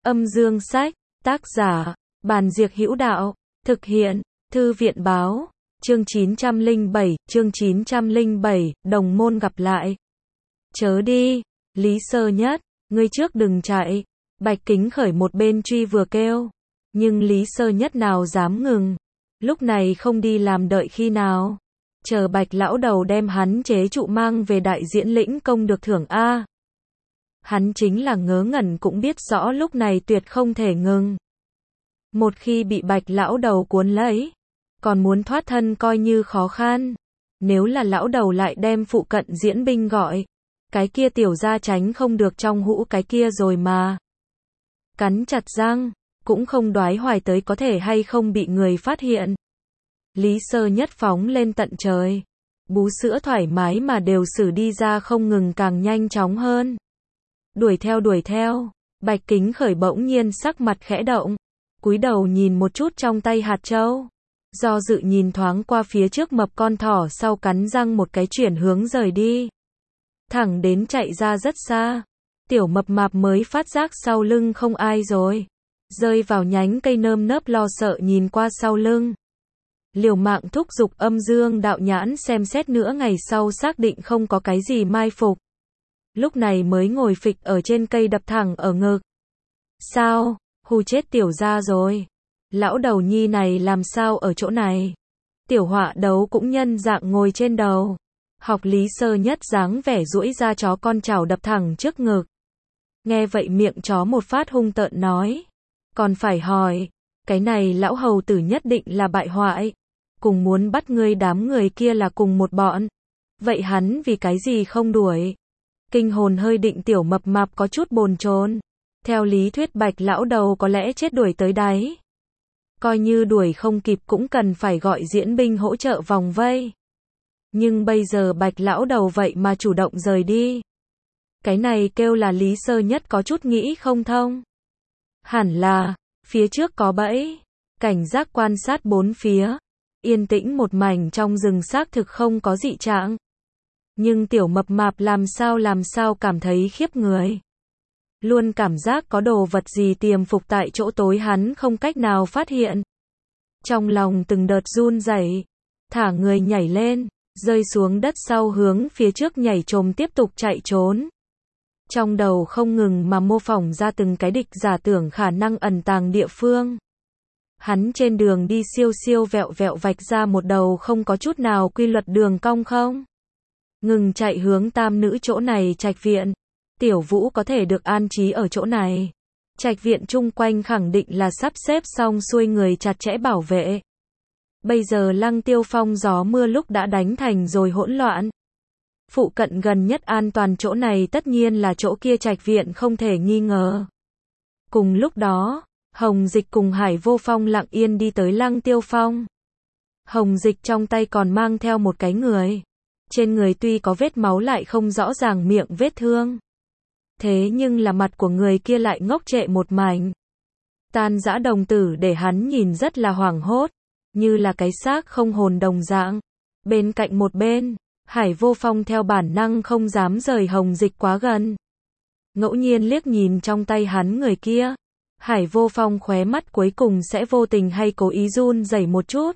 Âm dương sách, tác giả, Bàn Diệc Hữu Đạo, thực hiện, Thư viện báo, chương 907, đồng môn gặp lại. Chớ đi, Lý Sơ Nhất, ngươi trước đừng chạy. Bạch Kính Khởi một bên truy vừa kêu. Nhưng Lý Sơ Nhất nào dám ngừng. Lúc này không đi làm đợi khi nào. Chờ Bạch lão đầu đem hắn chế trụ mang về đại diễn lĩnh công được thưởng A. Hắn chính là ngớ ngẩn cũng biết rõ lúc này tuyệt không thể ngừng. Một khi bị Bạch lão đầu cuốn lấy, còn muốn thoát thân coi như khó khăn. Nếu là lão đầu lại đem phụ cận diễn binh gọi, cái kia tiểu gia tránh không được trong hũ cái kia rồi mà. Cắn chặt răng, cũng không đoái hoài tới có thể hay không bị người phát hiện. Lý Sơ Nhất phóng lên tận trời. Bú sữa thoải mái mà đều xử đi ra không ngừng càng nhanh chóng hơn. Đuổi theo, Bạch Kính Khởi bỗng nhiên sắc mặt khẽ động. Cúi đầu nhìn một chút trong tay hạt châu. Do dự nhìn thoáng qua phía trước mập con thỏ sau cắn răng một cái chuyển hướng rời đi. Thẳng đến chạy ra rất xa. Tiểu mập mạp mới phát giác sau lưng không ai rồi. Rơi vào nhánh cây nơm nớp lo sợ nhìn qua sau lưng. Liều mạng thúc giục âm dương đạo nhãn xem xét nữa ngày sau xác định không có cái gì mai phục. Lúc này mới ngồi phịch ở trên cây đập thẳng ở ngực. Sao, hù chết tiểu gia rồi. Lão đầu nhi này làm sao ở chỗ này. Tiểu họa đấu cũng nhân dạng ngồi trên đầu. Học Lý Sơ Nhất dáng vẻ duỗi ra chó con chảo đập thẳng trước ngực. Nghe vậy miệng chó một phát hung tợn nói. Còn phải hỏi, cái này lão hầu tử nhất định là bại hoại. Cùng muốn bắt ngươi đám người kia là cùng một bọn. Vậy hắn vì cái gì không đuổi? Kinh hồn hơi định tiểu mập mạp có chút bồn chồn. Theo lý thuyết Bạch lão đầu có lẽ chết đuổi tới đáy. Coi như đuổi không kịp cũng cần phải gọi diễn binh hỗ trợ vòng vây. Nhưng bây giờ Bạch lão đầu vậy mà chủ động rời đi. Cái này kêu là Lý Sơ Nhất có chút nghĩ không thông. Hẳn là, phía trước có bẫy. Cảnh giác quan sát bốn phía. Yên tĩnh một mảnh trong rừng xác thực không có dị trạng. Nhưng tiểu mập mạp làm sao cảm thấy khiếp người. Luôn cảm giác có đồ vật gì tiềm phục tại chỗ tối hắn không cách nào phát hiện. Trong lòng từng đợt run rẩy, thả người nhảy lên, rơi xuống đất sau hướng phía trước nhảy trồm tiếp tục chạy trốn. Trong đầu không ngừng mà mô phỏng ra từng cái địch giả tưởng khả năng ẩn tàng địa phương. Hắn trên đường đi siêu vẹo vạch ra một đầu không có chút nào quy luật đường cong không. Ngừng chạy hướng tam nữ chỗ này trạch viện. Tiểu Vũ có thể được an trí ở chỗ này. Trạch viện chung quanh khẳng định là sắp xếp xong xuôi người chặt chẽ bảo vệ. Bây giờ Lăng Tiêu Phong gió mưa lúc đã đánh thành rồi hỗn loạn. Phụ cận gần nhất an toàn chỗ này tất nhiên là chỗ kia trạch viện không thể nghi ngờ. Cùng lúc đó, Hồng Dịch cùng Hải Vô Phong lặng yên đi tới Lăng Tiêu Phong. Hồng Dịch trong tay còn mang theo một cái người. Trên người tuy có vết máu lại không rõ ràng miệng vết thương. Thế nhưng là mặt của người kia lại ngốc trệ một mảnh. Tan rã đồng tử để hắn nhìn rất là hoảng hốt. Như là cái xác không hồn đồng dạng. Bên cạnh một bên, Hải Vô Phong theo bản năng không dám rời Hồng Dịch quá gần. Ngẫu nhiên liếc nhìn trong tay hắn người kia. Hải Vô Phong khóe mắt cuối cùng sẽ vô tình hay cố ý run rẩy một chút.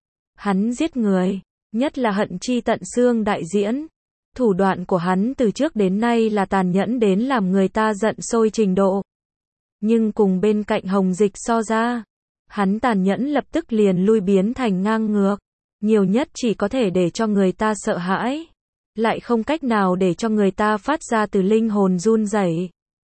Hắn giết người, nhất là hận chi tận xương đại diễn. Thủ đoạn của hắn từ trước đến nay là tàn nhẫn đến làm người ta giận sôi trình độ. Nhưng cùng bên cạnh Hồng Dịch so ra, hắn tàn nhẫn lập tức liền lui biến thành ngang ngược. Nhiều nhất chỉ có thể để cho người ta sợ hãi. Lại không cách nào để cho người ta phát ra từ linh hồn run rẩy.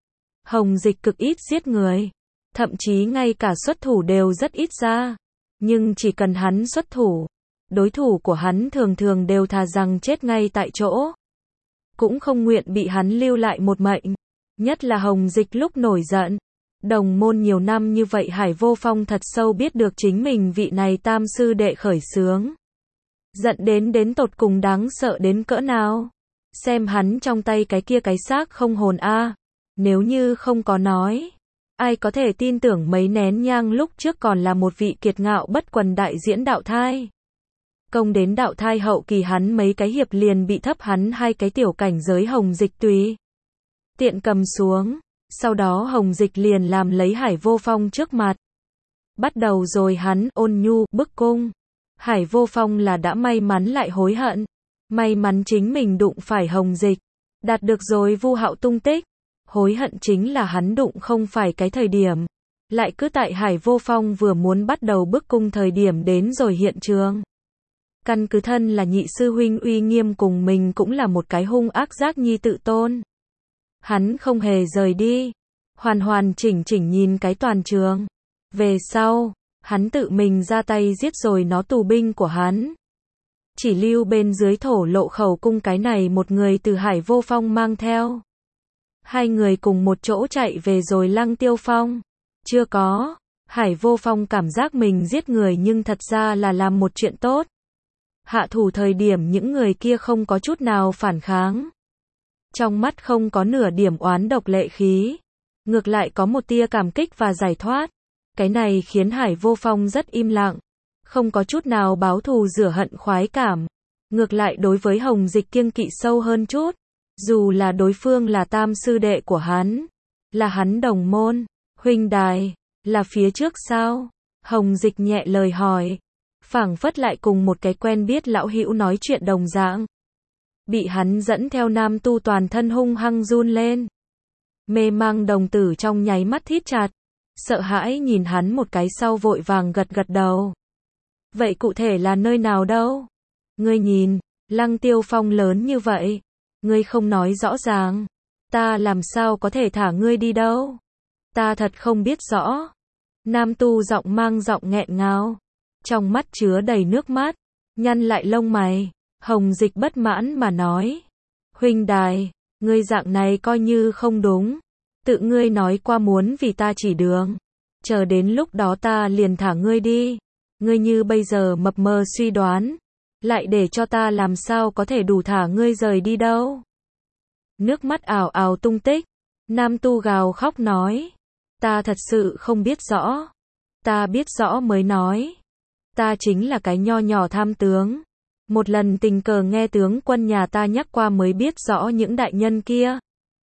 Hồng Dịch cực ít giết người. Thậm chí ngay cả xuất thủ đều rất ít ra. Nhưng chỉ cần hắn xuất thủ, đối thủ của hắn thường thường đều thà rằng chết ngay tại chỗ. Cũng không nguyện bị hắn lưu lại một mệnh. Nhất là Hồng Dịch lúc nổi giận. Đồng môn nhiều năm như vậy Hải Vô Phong thật sâu biết được chính mình vị này tam sư đệ khởi xướng. Giận đến tột cùng đáng sợ đến cỡ nào. Xem hắn trong tay cái kia cái xác không hồn a. Nếu như không có nói. Ai có thể tin tưởng mấy nén nhang lúc trước còn là một vị kiệt ngạo bất quần đại diễn đạo thai. Công đến đạo thai hậu kỳ hắn mấy cái hiệp liền bị thấp hắn hai cái tiểu cảnh giới Hồng Dịch tùy tiện cầm xuống. Sau đó Hồng Dịch liền làm lấy Hải Vô Phong trước mặt. Bắt đầu rồi hắn ôn nhu bức cung. Hải Vô Phong là đã may mắn lại hối hận. May mắn chính mình đụng phải Hồng Dịch, đạt được rồi Vu Hạo tung tích. Hối hận chính là hắn đụng không phải cái thời điểm. Lại cứ tại Hải Vô Phong vừa muốn bắt đầu bức cung thời điểm đến rồi hiện trường. Căn cứ thân là nhị sư huynh uy nghiêm cùng mình cũng là một cái hung ác giác nhi tự tôn. Hắn không hề rời đi. Hoàn hoàn chỉnh chỉnh nhìn cái toàn trường. Về sau, hắn tự mình ra tay giết rồi nó tù binh của hắn. Chỉ lưu bên dưới thổ lộ khẩu cung cái này một người từ Hải Vô Phong mang theo. Hai người cùng một chỗ chạy về rồi Lăng Tiêu Phong. Chưa có, Hải Vô Phong cảm giác mình giết người nhưng thật ra là làm một chuyện tốt. Hạ thủ thời điểm những người kia không có chút nào phản kháng. Trong mắt không có nửa điểm oán độc lệ khí. Ngược lại có một tia cảm kích và giải thoát. Cái này khiến Hải Vô Phong rất im lặng. Không có chút nào báo thù rửa hận khoái cảm. Ngược lại đối với Hồng Dịch kiêng kỵ sâu hơn chút. Dù là đối phương là tam sư đệ của hắn. Là hắn đồng môn. Huynh đài, là phía trước sao? Hồng Dịch nhẹ lời hỏi. Phảng phất lại cùng một cái quen biết lão hữu nói chuyện đồng dạng. Bị hắn dẫn theo nam tu toàn thân hung hăng run lên. Mê mang đồng tử trong nháy mắt thít chặt. Sợ hãi nhìn hắn một cái sau vội vàng gật gật đầu. Vậy cụ thể là nơi nào đâu? Ngươi nhìn, Lăng Tiêu Phong lớn như vậy. Ngươi không nói rõ ràng. Ta làm sao có thể thả ngươi đi đâu? Ta thật không biết rõ. Nam tu giọng mang giọng nghẹn ngào. Trong mắt chứa đầy nước mắt. Nhăn lại lông mày. Hồng Dịch bất mãn mà nói. Huynh đài, ngươi dạng này coi như không đúng. Tự ngươi nói qua muốn vì ta chỉ đường. Chờ đến lúc đó ta liền thả ngươi đi. Ngươi như bây giờ mập mờ suy đoán. Lại để cho ta làm sao có thể đủ thả ngươi rời đi đâu. Nước mắt ào ào tung tích. Nam tu gào khóc nói. Ta thật sự không biết rõ. Ta biết rõ mới nói. Ta chính là cái nho nhỏ tham tướng. Một lần tình cờ nghe tướng quân nhà ta nhắc qua mới biết rõ những đại nhân kia.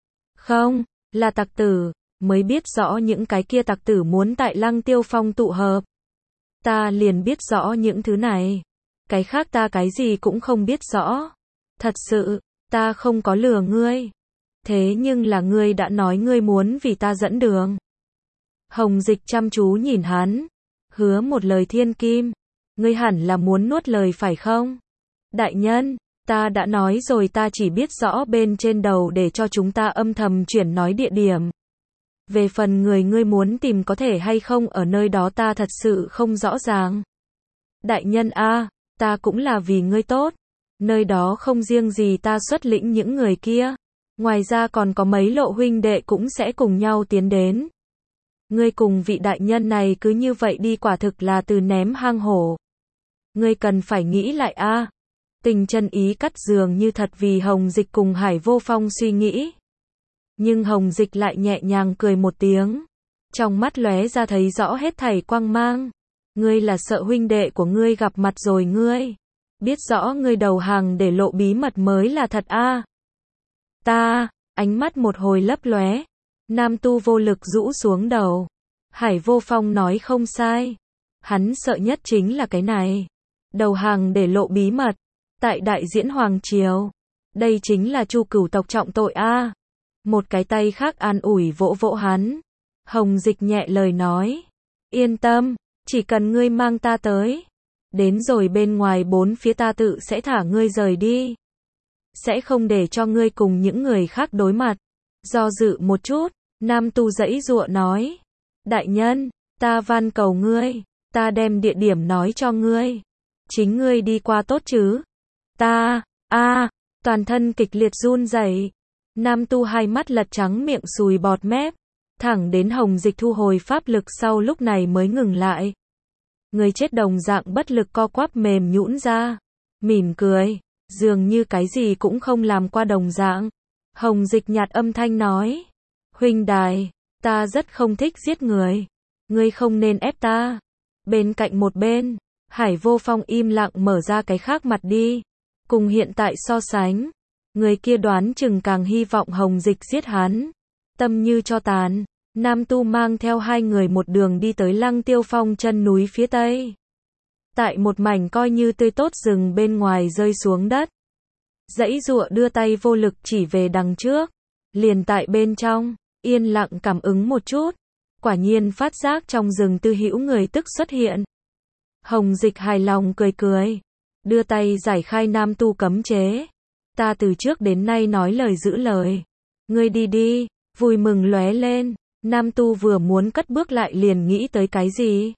Không, là tặc tử, mới biết rõ những cái kia tặc tử muốn tại Lăng Tiêu Phong tụ hợp. Ta liền biết rõ những thứ này. Cái khác ta cái gì cũng không biết rõ. Thật sự, ta không có lừa ngươi. Thế nhưng là ngươi đã nói ngươi muốn vì ta dẫn đường. Hồng Dịch chăm chú nhìn hắn. Hứa một lời thiên kim. Ngươi hẳn là muốn nuốt lời phải không? Đại nhân, ta đã nói rồi ta chỉ biết rõ bên trên đầu để cho chúng ta âm thầm chuyển nói địa điểm. Về phần người ngươi muốn tìm có thể hay không ở nơi đó ta thật sự không rõ ràng. Đại nhân a, ta cũng là vì ngươi tốt. Nơi đó không riêng gì ta xuất lĩnh những người kia. Ngoài ra còn có mấy lộ huynh đệ cũng sẽ cùng nhau tiến đến. Ngươi cùng vị đại nhân này cứ như vậy đi quả thực là từ ném hang hổ. Ngươi cần phải nghĩ lại a. Tình chân ý cắt dường như thật vì Hồng Dịch cùng Hải Vô Phong suy nghĩ. Nhưng Hồng Dịch lại nhẹ nhàng cười một tiếng. Trong mắt lóe ra thấy rõ hết thảy quang mang. Ngươi là sợ huynh đệ của ngươi gặp mặt rồi ngươi. Biết rõ ngươi đầu hàng để lộ bí mật mới là thật a. Ta, ánh mắt một hồi lấp lóe. Nam tu vô lực rũ xuống đầu. Hải Vô Phong nói không sai. Hắn sợ nhất chính là cái này. Đầu hàng để lộ bí mật. Tại đại diễn Hoàng Triều. Đây chính là Chu Cửu tộc trọng tội a. Một cái tay khác an ủi vỗ vỗ hắn. Hồng Dịch nhẹ lời nói. Yên tâm, chỉ cần ngươi mang ta tới. Đến rồi bên ngoài bốn phía ta tự sẽ thả ngươi rời đi. Sẽ không để cho ngươi cùng những người khác đối mặt. Do dự một chút, Nam tu giãy giụa nói. Đại nhân, ta van cầu ngươi, ta đem địa điểm nói cho ngươi. Chính ngươi đi qua tốt chứ? Ta, toàn thân kịch liệt run rẩy. Nam tu hai mắt lật trắng miệng sùi bọt mép. Thẳng đến Hồng Dịch thu hồi pháp lực sau lúc này mới ngừng lại. Người chết đồng dạng bất lực co quắp mềm nhũn ra. Mỉm cười, dường như cái gì cũng không làm qua đồng dạng. Hồng Dịch nhạt âm thanh nói. Huynh đài, ta rất không thích giết người. Ngươi không nên ép ta. Bên cạnh một bên, Hải Vô Phong im lặng mở ra cái khác mặt đi. Cùng hiện tại so sánh, người kia đoán chừng càng hy vọng Hồng Dịch giết hắn. tâm như tro tàn. Nam Tu mang theo hai người một đường đi tới Lăng Tiêu Phong chân núi phía tây. Tại một mảnh coi như tươi tốt rừng bên ngoài rơi xuống đất. Giãy giụa đưa tay vô lực chỉ về đằng trước. Liền tại bên trong, yên lặng cảm ứng một chút. Quả nhiên phát giác trong rừng Tư Hữu người tức xuất hiện. Hồng Dịch hài lòng cười cười. Đưa tay giải khai Nam Tu cấm chế. Ta từ trước đến nay nói lời giữ lời. Ngươi đi đi, vui mừng lóe lên. Nam Tu vừa muốn cất bước lại liền nghĩ tới cái gì.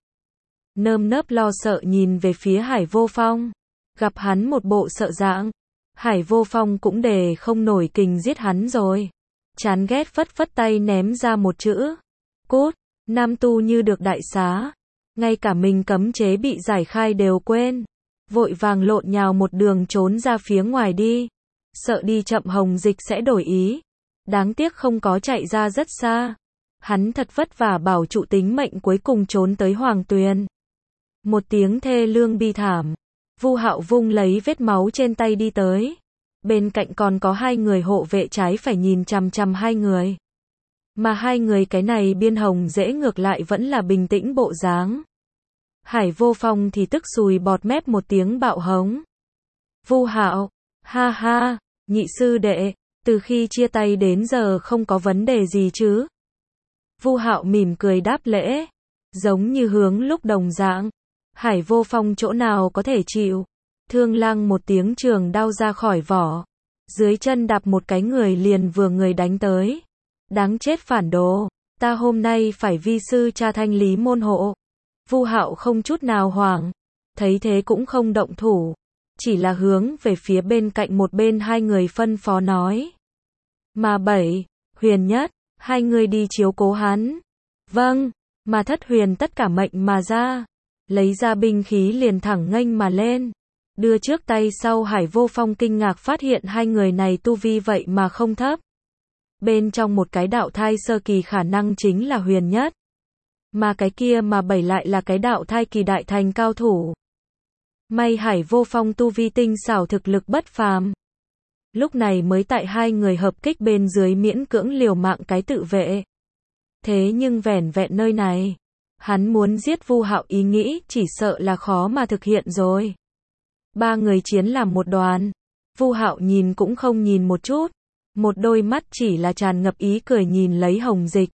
Nơm nớp lo sợ nhìn về phía Hải Vô Phong. Gặp hắn một bộ sợ dạng. Hải Vô Phong cũng để không nổi kình giết hắn rồi. Chán ghét phất phất tay ném ra một chữ. Cút. Nam Tu như được đại xá. Ngay cả mình cấm chế bị giải khai đều quên. Vội vàng lộn nhào một đường trốn ra phía ngoài đi. Sợ đi chậm Hồng Dịch sẽ đổi ý. Đáng tiếc không có chạy ra rất xa. Hắn thật vất vả bảo trụ tính mệnh cuối cùng trốn tới Hoàng Tuyền. Một tiếng thê lương bi thảm. Vu Hạo vung lấy vết máu trên tay đi tới. Bên cạnh còn có hai người hộ vệ trái phải nhìn chằm chằm hai người. Mà hai người cái này biên Hồng dễ ngược lại vẫn là bình tĩnh bộ dáng. Hải Vô Phong thì tức sùi bọt mép một tiếng bạo hống. Vu Hạo, ha ha, nhị sư đệ, từ khi chia tay đến giờ không có vấn đề gì chứ? Vu Hạo mỉm cười đáp lễ, giống như hướng lúc đồng dạng. Hải Vô Phong chỗ nào có thể chịu. Thương Lang một tiếng trường đao ra khỏi vỏ. Dưới chân đạp một cái người liền vừa người đánh tới. Đáng chết phản đồ, ta hôm nay phải vi sư cha thanh lý môn hộ. Vu Hạo không chút nào hoảng, thấy thế cũng không động thủ, chỉ là hướng về phía bên cạnh một bên hai người phân phó nói. Mà Bảy, Huyền Nhất, hai người đi chiếu cố hắn. Vâng, mà Thất Huyền tất cả mệnh mà ra, lấy ra binh khí liền thẳng nghênh mà lên. Đưa trước tay sau Hải Vô Phong kinh ngạc phát hiện hai người này tu vi vậy mà không thấp. Bên trong một cái đạo thai sơ kỳ khả năng chính là Huyền Nhất. Mà cái kia mà Bảy lại là cái đạo thai kỳ đại thành cao thủ. May Hải Vô Phong tu vi tinh xảo thực lực bất phàm. Lúc này mới tại hai người hợp kích bên dưới miễn cưỡng liều mạng cái tự vệ. Thế nhưng vẻn vẹn nơi này, hắn muốn giết Vu Hạo ý nghĩ chỉ sợ là khó mà thực hiện rồi. Ba người chiến làm một đoàn. Vu Hạo nhìn cũng không nhìn một chút. Một đôi mắt chỉ là tràn ngập ý cười nhìn lấy Hồng Dịch.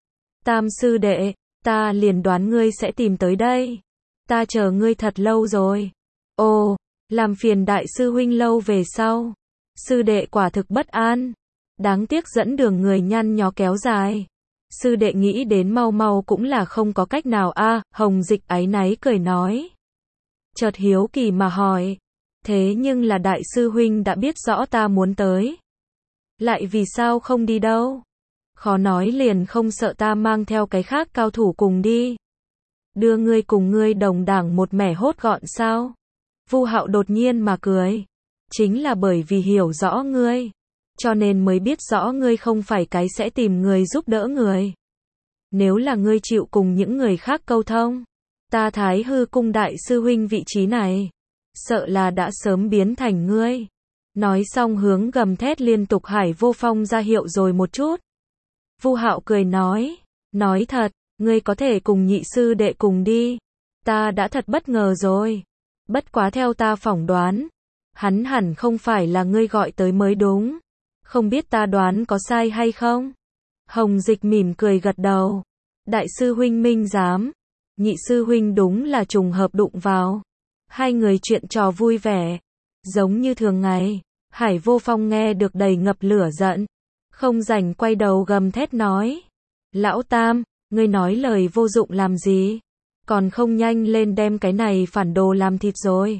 Tam sư đệ, ta liền đoán ngươi sẽ tìm tới đây. Ta chờ ngươi thật lâu rồi. Ồ, làm phiền đại sư huynh lâu về sau. Sư đệ quả thực bất an. Đáng tiếc dẫn đường người nhăn nhó kéo dài. Sư đệ nghĩ đến mau mau cũng là không có cách nào a. Hồng Dịch áy náy cười nói. Chợt hiếu kỳ mà hỏi. Thế nhưng là đại sư huynh đã biết rõ ta muốn tới. Lại vì sao không đi đâu? Khó nói liền không sợ ta mang theo cái khác cao thủ cùng đi. Đưa ngươi cùng ngươi đồng đảng một mẻ hốt gọn sao? Vu Hạo đột nhiên mà cười. Chính là bởi vì hiểu rõ ngươi. Cho nên mới biết rõ ngươi không phải cái sẽ tìm người giúp đỡ người. Nếu là ngươi chịu cùng những người khác câu thông. Ta Thái Hư cung đại sư huynh vị trí này. Sợ là đã sớm biến thành ngươi. Nói xong hướng gầm thét liên tục Hải Vô Phong ra hiệu rồi một chút. Vu Hạo cười nói thật, ngươi có thể cùng nhị sư đệ cùng đi. Ta đã thật bất ngờ rồi. Bất quá theo ta phỏng đoán, hắn hẳn không phải là ngươi gọi tới mới đúng. Không biết ta đoán có sai hay không? Hồng Dịch mỉm cười gật đầu. Đại sư huynh minh giám. Nhị sư huynh đúng là trùng hợp đụng vào. Hai người chuyện trò vui vẻ. Giống như thường ngày. Hải Vô Phong nghe được đầy ngập lửa giận. Không rảnh quay đầu gầm thét nói. Lão Tam, ngươi nói lời vô dụng làm gì? Còn không nhanh lên đem cái này phản đồ làm thịt rồi.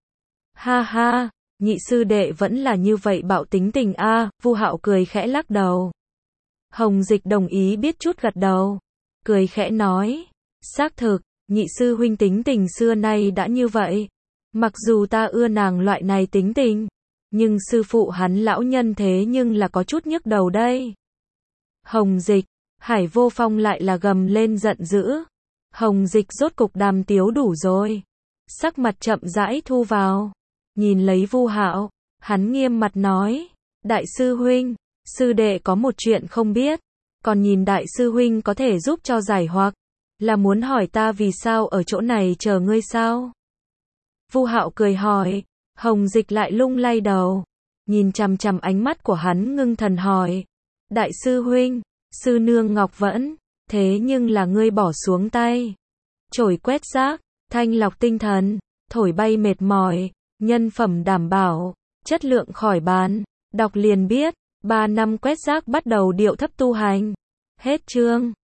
Ha ha, nhị sư đệ vẫn là như vậy bạo tính tình a. Vu Hạo cười khẽ lắc đầu. Hồng Dịch đồng ý biết chút gật đầu. Cười khẽ nói. Xác thực, nhị sư huynh tính tình xưa nay đã như vậy. Mặc dù ta ưa nàng loại này tính tình. Nhưng sư phụ hắn lão nhân thế nhưng là có chút nhức đầu đây. Hồng Dịch, Hải Vô Phong lại là gầm lên giận dữ. Hồng Dịch rốt cục đàm tiếu đủ rồi. Sắc mặt chậm rãi thu vào. Nhìn lấy Vu Hạo, hắn nghiêm mặt nói. Đại sư huynh, sư đệ có một chuyện không biết. còn nhìn đại sư huynh có thể giúp cho giải hoặc, là muốn hỏi ta vì sao ở chỗ này chờ ngươi sao? Vu Hạo cười hỏi, Hồng Dịch lại lung lay đầu, nhìn chằm chằm ánh mắt của hắn ngưng thần hỏi, đại sư huynh, sư nương Ngọc Vẫn, thế nhưng là ngươi bỏ xuống tay. Chổi quét rác, thanh lọc tinh thần, thổi bay mệt mỏi, nhân phẩm đảm bảo, chất lượng khỏi bàn, đọc liền biết, 3 năm quét rác bắt đầu điệu thấp tu hành. Hết chương.